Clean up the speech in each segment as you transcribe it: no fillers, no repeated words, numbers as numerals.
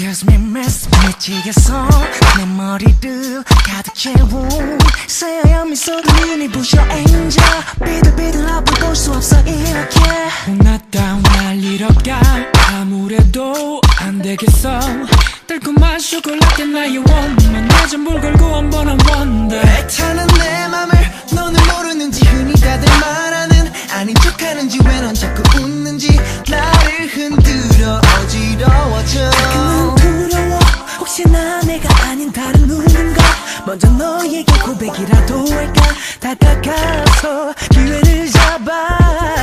Excuse me miss 미치겠어 내 머리를 가득 채운 새하얀 미소로 눈이 부셔 angel 비틀비틀 아플 수 없어 이렇게 못났다 날 잃어가 아무래도 안 되겠어 달콤한 쇼콜라떼 나의 원만 내 전부를 걸고 한번 한 원데 애타는 내 맘을 너는 모르는지 흔히 다들 말하는 아닌 척하는지 왜 넌 자꾸 웃는지 나를 흔들어 어지러워져 가끔은 두려워 혹시나 내가 아닌 다른 누군가 먼저 너에게 고백이라도 할까 다가가서 기회를 잡아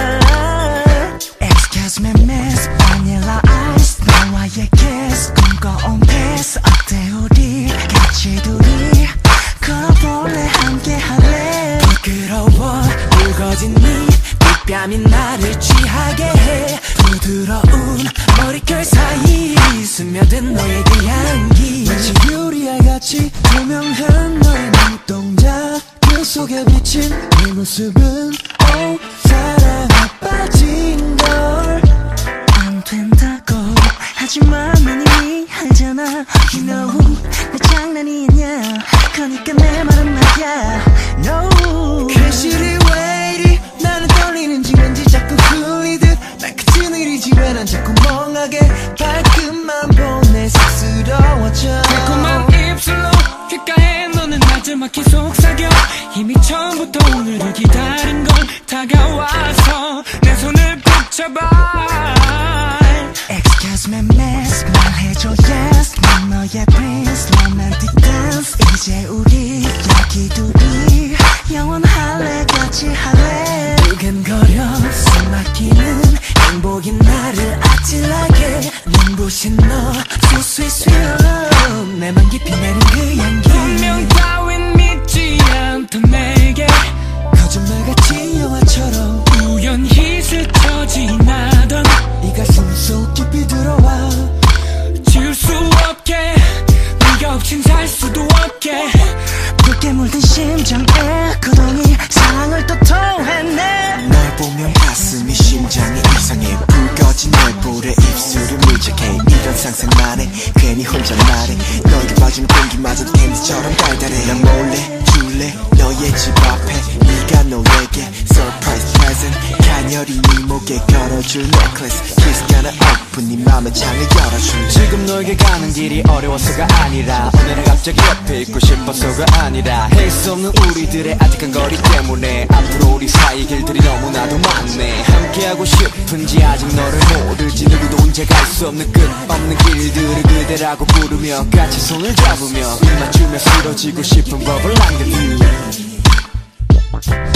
Excuse me miss vanilla ice 너와의 kiss 꿈꿔온 kiss 어때 우리 같이 둘이 걸어볼래 함께 할래 부끄러워 붉어진 네 빗뺨이 나를 취하게 해 부드러운 머릿결 사이 스며든 너의 그 향기 마치 유리알같이 투명한 너의 눈동자 그 속에 비친 네 모습은 oh 사랑에 빠진걸 안 된다고 하지만 난 이미 알잖아 You know 내 장난이 아니야 그러니까 내 말은 맞야 No 글씨를 왜 이리 나는 떨리는지 왠지 자꾸 풀리듯 날 그치 느리지 왜 난 자꾸 멍하게 발끝만 보내 쑥스러워져 달콤한 입술로 귓가에 너는 나지막히 속삭여 이미 처음부터 오늘을 기다린 걸 다가와서 내 손을 붙잡아 Excuse me miss 말해줘 yes 난 너의 prince romantic dance 이제 우리 여기 둘이 영원할래 같이 할래 두근거려 숨 막히는 행복이 나를 아찔하게 눈부신 너 So sweet sweet love 내맘 깊이 내린 그 향기 운명 따윈 믿지 않던 내게 거짓말같이 영화처럼 우연히 스쳐 지나던 이 가슴 속 깊이 들어와 지울 수 없게 네가 없인 살 수도 없게 붉게 물든 심장에 고동이 사랑을 또 토해내 날 보면 가슴이 심장이 이상해 붉어진 내 볼에 입술을 밀착해 이런 상상만 해 괜히 혼자 말해 너에게 빠지는 공기마저 캔디처럼 달달해 난 몰래 줄래 너의 집 앞에 네가 너에게 surprise present 가녀리 네 목에 걸어줄 necklace 키스가 나 open 네 맘의 창을 열어줄 지금 너에게 가는 길이 어려워서가 아니라 오늘은 갑자기 옆에 있고 싶어서가 아니라 할 수 없는 우리들의 아득한 거리 때문에 앞으로 우리 사이 길들이 너무나도 많네 함께하고 싶은지 아직 너를 모를지 누구도 혼자 갈 수 없는 끝없는 길들을 그대라고 부르며 같이 손을 잡으며 입 맞추며 쓰러지고 싶은 법을 남겨두